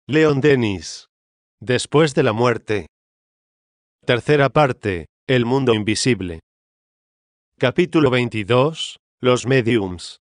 Leon Denis. Después de la muerte. Tercera parte. El mundo invisible. Capítulo 22. Los mediums.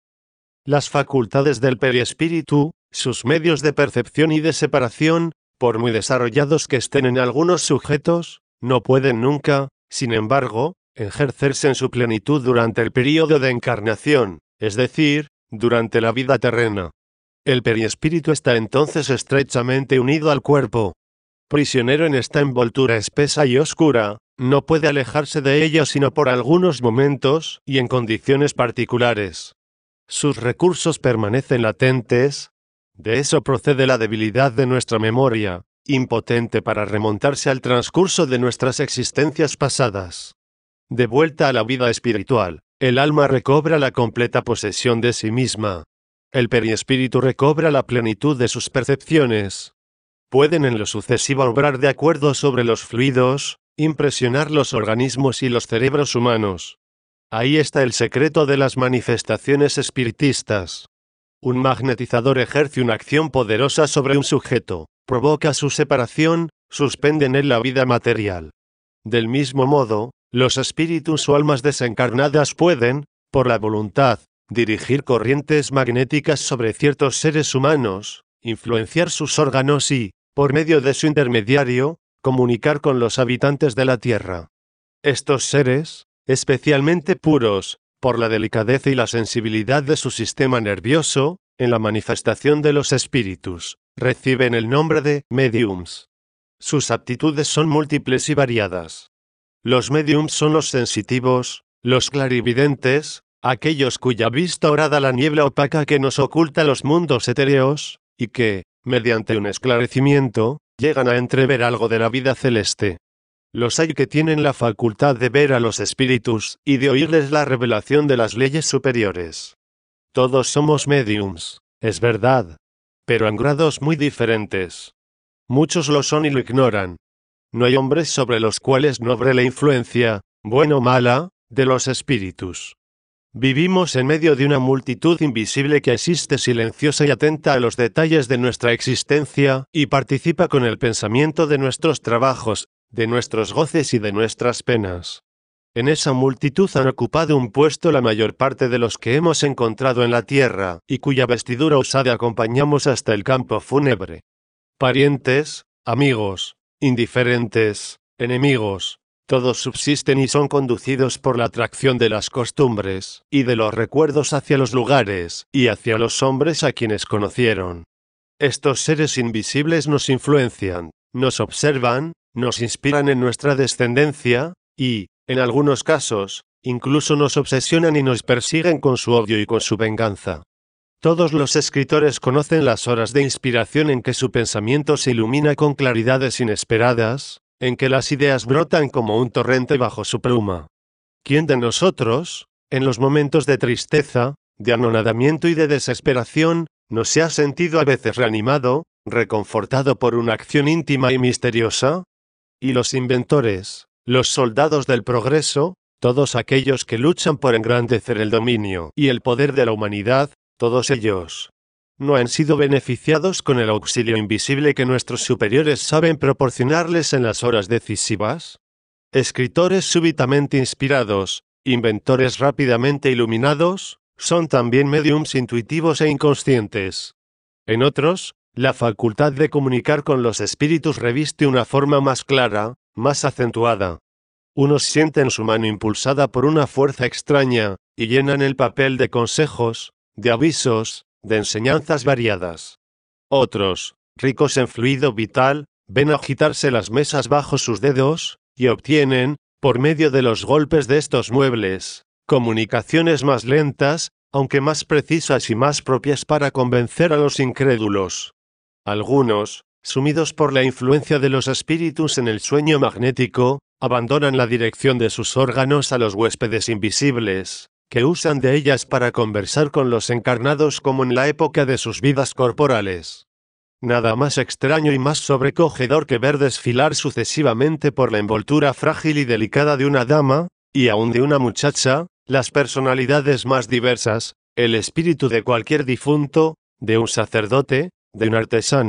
Las facultades del perispíritu, sus medios de percepción y de separación, por muy desarrollados que estén en algunos sujetos, no pueden nunca, sin embargo, ejercerse en su plenitud durante el período de encarnación, es decir, durante la vida terrena. El perispíritu está entonces estrechamente unido al cuerpo. Prisionero en esta envoltura espesa y oscura, no puede alejarse de ella sino por algunos momentos y en condiciones particulares. Sus recursos permanecen latentes. De eso procede la debilidad de nuestra memoria, impotente para remontarse al transcurso de nuestras existencias pasadas. De vuelta a la vida espiritual, el alma recobra la completa posesión de sí misma. El perispíritu recobra la plenitud de sus percepciones. Pueden en lo sucesivo obrar de acuerdo sobre los fluidos, impresionar los organismos y los cerebros humanos. Ahí está el secreto de las manifestaciones espiritistas. Un magnetizador ejerce una acción poderosa sobre un sujeto, provoca su separación, suspende en él la vida material. Del mismo modo, los espíritus o almas desencarnadas pueden, por la voluntad, dirigir corrientes magnéticas sobre ciertos seres humanos, influenciar sus órganos y, por medio de su intermediario, comunicar con los habitantes de la Tierra. Estos seres, especialmente puros, por la delicadeza y la sensibilidad de su sistema nervioso, en la manifestación de los espíritus, reciben el nombre de mediums. Sus aptitudes son múltiples y variadas. Los mediums son los sensitivos, los clarividentes, aquellos cuya vista horada la niebla opaca que nos oculta los mundos etéreos, y que, mediante un esclarecimiento, llegan a entrever algo de la vida celeste. Los hay que tienen la facultad de ver a los espíritus y de oírles la revelación de las leyes superiores. Todos somos mediums, es verdad, pero en grados muy diferentes. Muchos lo son y lo ignoran. No hay hombres sobre los cuales no obre la influencia, buena o mala, de los espíritus. Vivimos en medio de una multitud invisible que asiste silenciosa y atenta a los detalles de nuestra existencia y participa con el pensamiento de nuestros trabajos, de nuestros goces y de nuestras penas. En esa multitud han ocupado un puesto la mayor parte de los que hemos encontrado en la tierra y cuya vestidura usada acompañamos hasta el campo fúnebre. Parientes, amigos, indiferentes, enemigos, todos subsisten y son conducidos por la atracción de las costumbres y de los recuerdos hacia los lugares y hacia los hombres a quienes conocieron. Estos seres invisibles nos influencian, nos observan, nos inspiran en nuestra descendencia y, en algunos casos, incluso nos obsesionan y nos persiguen con su odio y con su venganza. Todos los escritores conocen las horas de inspiración en que su pensamiento se ilumina con claridades inesperadas, en que las ideas brotan como un torrente bajo su pluma. ¿Quién de nosotros, en los momentos de tristeza, de anonadamiento y de desesperación, no se ha sentido a veces reanimado, reconfortado por una acción íntima y misteriosa? Y los inventores, los soldados del progreso, todos aquellos que luchan por engrandecer el dominio y el poder de la humanidad, todos ellos, ¿no han sido beneficiados con el auxilio invisible que nuestros superiores saben proporcionarles en las horas decisivas? Escritores súbitamente inspirados, inventores rápidamente iluminados, son también mediums intuitivos e inconscientes. En otros, la facultad de comunicar con los espíritus reviste una forma más clara, más acentuada. Unos sienten su mano impulsada por una fuerza extraña, y llenan el papel de consejos, de avisos, de enseñanzas variadas. Otros, ricos en fluido vital, ven agitarse las mesas bajo sus dedos, y obtienen, por medio de los golpes de estos muebles, comunicaciones más lentas, aunque más precisas y más propias para convencer a los incrédulos. Algunos, sumidos por la influencia de los espíritus en el sueño magnético, abandonan la dirección de sus órganos a los huéspedes invisibles, que usan de ellas para conversar con los encarnados como en la época de sus vidas corporales. Nada más extraño y más sobrecogedor que ver desfilar sucesivamente por la envoltura frágil y delicada de una dama, y aun de una muchacha, las personalidades más diversas, el espíritu de cualquier difunto, de un sacerdote, de un artesano,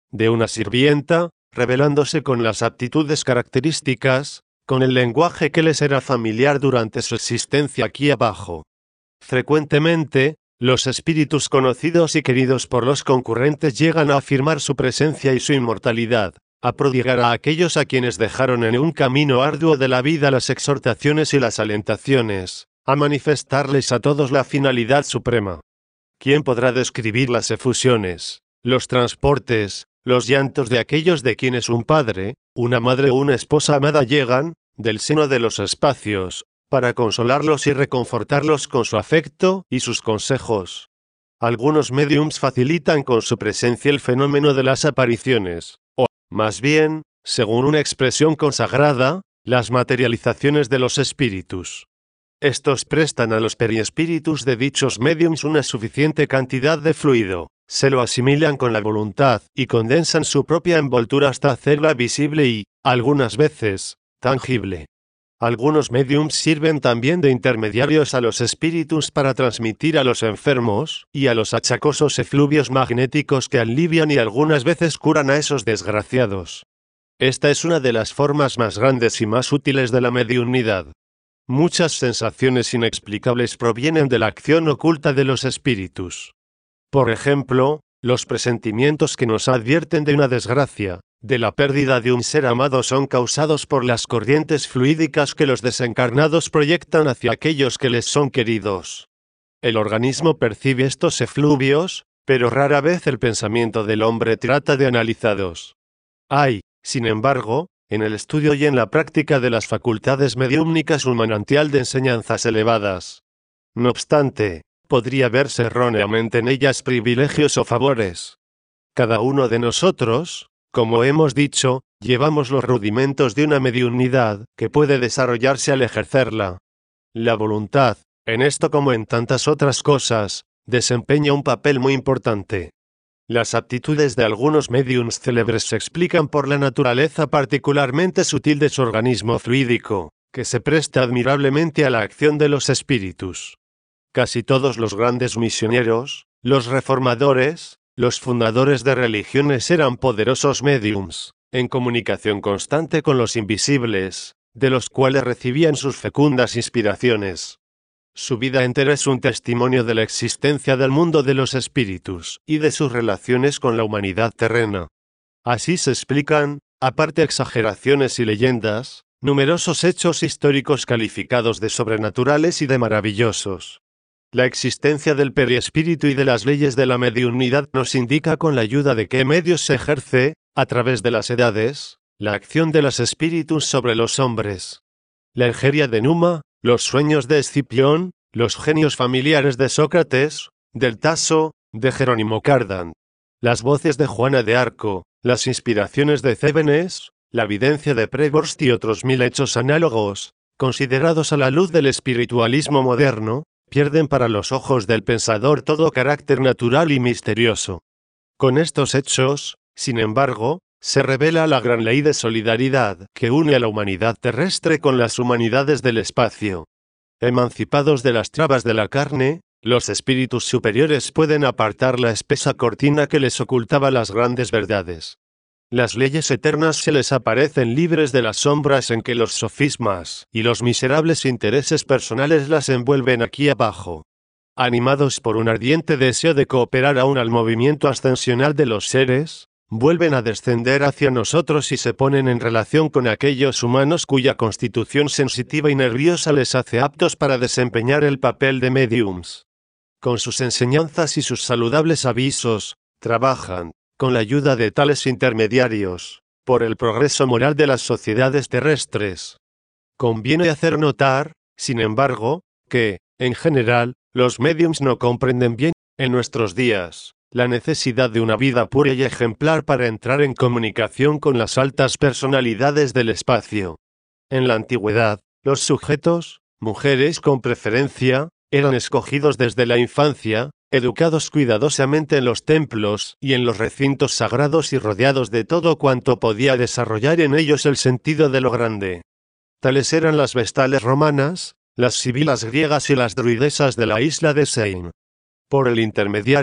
de una sirvienta, revelándose con las aptitudes características, con el lenguaje que les era familiar durante su existencia aquí abajo. Frecuentemente, los espíritus conocidos y queridos por los concurrentes llegan a afirmar su presencia y su inmortalidad, a prodigar a aquellos a quienes dejaron en un camino arduo de la vida las exhortaciones y las alentaciones, a manifestarles a todos la finalidad suprema. ¿Quién podrá describir las efusiones, los transportes, los llantos de aquellos de quienes un padre, una madre o una esposa amada llegan, del seno de los espacios, para consolarlos y reconfortarlos con su afecto y sus consejos? Algunos médiums facilitan con su presencia el fenómeno de las apariciones, o, más bien, según una expresión consagrada, las materializaciones de los espíritus. Estos prestan a los periespíritus de dichos médiums una suficiente cantidad de fluido, se lo asimilan con la voluntad y condensan su propia envoltura hasta hacerla visible y, algunas veces, tangible. Algunos médiums sirven también de intermediarios a los espíritus para transmitir a los enfermos y a los achacosos efluvios magnéticos que alivian y algunas veces curan a esos desgraciados. Esta es una de las formas más grandes y más útiles de la mediunidad. Muchas sensaciones inexplicables provienen de la acción oculta de los espíritus. Por ejemplo, los presentimientos que nos advierten de una desgracia, de la pérdida de un ser amado son causados por las corrientes fluídicas que los desencarnados proyectan hacia aquellos que les son queridos. El organismo percibe estos efluvios, pero rara vez el pensamiento del hombre trata de analizarlos. Hay, sin embargo, en el estudio y en la práctica de las facultades mediúmnicas un manantial de enseñanzas elevadas. No obstante, podría verse erróneamente en ellas privilegios o favores. Cada uno de nosotros, como hemos dicho, llevamos los rudimentos de una mediunidad que puede desarrollarse al ejercerla. La voluntad, en esto como en tantas otras cosas, desempeña un papel muy importante. Las aptitudes de algunos médiums célebres se explican por la naturaleza particularmente sutil de su organismo fluídico, que se presta admirablemente a la acción de los espíritus. Casi todos los grandes misioneros, los reformadores, los fundadores de religiones eran poderosos médiums, en comunicación constante con los invisibles, de los cuales recibían sus fecundas inspiraciones. Su vida entera es un testimonio de la existencia del mundo de los espíritus y de sus relaciones con la humanidad terrena. Así se explican, aparte exageraciones y leyendas, numerosos hechos históricos calificados de sobrenaturales y de maravillosos. La existencia del periespíritu y de las leyes de la mediunidad nos indica con la ayuda de qué medios se ejerce, a través de las edades, la acción de los espíritus sobre los hombres. La Egeria de Numa, los sueños de Escipión, los genios familiares de Sócrates, del Tasso, de Jerónimo Cardan, las voces de Juana de Arco, las inspiraciones de Cébenes, la evidencia de Prevorst y otros 1000 hechos análogos, considerados a la luz del espiritualismo moderno, pierden para los ojos del pensador todo carácter natural y misterioso. Con estos hechos, sin embargo, se revela la gran ley de solidaridad que une a la humanidad terrestre con las humanidades del espacio. Emancipados de las trabas de la carne, los espíritus superiores pueden apartar la espesa cortina que les ocultaba las grandes verdades. Las leyes eternas se les aparecen libres de las sombras en que los sofismas y los miserables intereses personales las envuelven aquí abajo. Animados por un ardiente deseo de cooperar aún al movimiento ascensional de los seres, vuelven a descender hacia nosotros y se ponen en relación con aquellos humanos cuya constitución sensitiva y nerviosa les hace aptos para desempeñar el papel de médiums. Con sus enseñanzas y sus saludables avisos, trabajan, con la ayuda de tales intermediarios, por el progreso moral de las sociedades terrestres. Conviene hacer notar, sin embargo, que, en general, los médiums no comprenden bien, en nuestros días, la necesidad de una vida pura y ejemplar para entrar en comunicación con las altas personalidades del espacio. En la antigüedad, los sujetos, mujeres con preferencia, eran escogidos desde la infancia, educados cuidadosamente en los templos y en los recintos sagrados y rodeados de todo cuanto podía desarrollar en ellos el sentido de lo grande. Tales eran las vestales romanas, las sibilas griegas y las druidesas de la isla de Sein. Por el intermediario,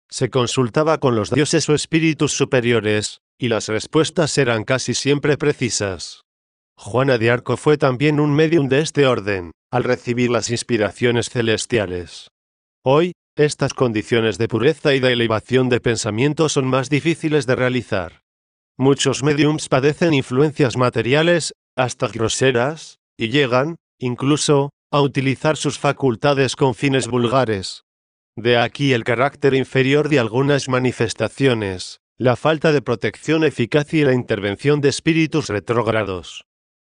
Se consultaba con los dioses o espíritus superiores, y las respuestas eran casi siempre precisas. Juana de Arco fue también un medium de este orden, al recibir las inspiraciones celestiales. Hoy, estas condiciones de pureza y de elevación de pensamiento son más difíciles de realizar. Muchos mediums padecen influencias materiales, hasta groseras, y llegan, incluso, a utilizar sus facultades con fines vulgares. De aquí el carácter inferior de algunas manifestaciones, la falta de protección eficaz y la intervención de espíritus retrógrados.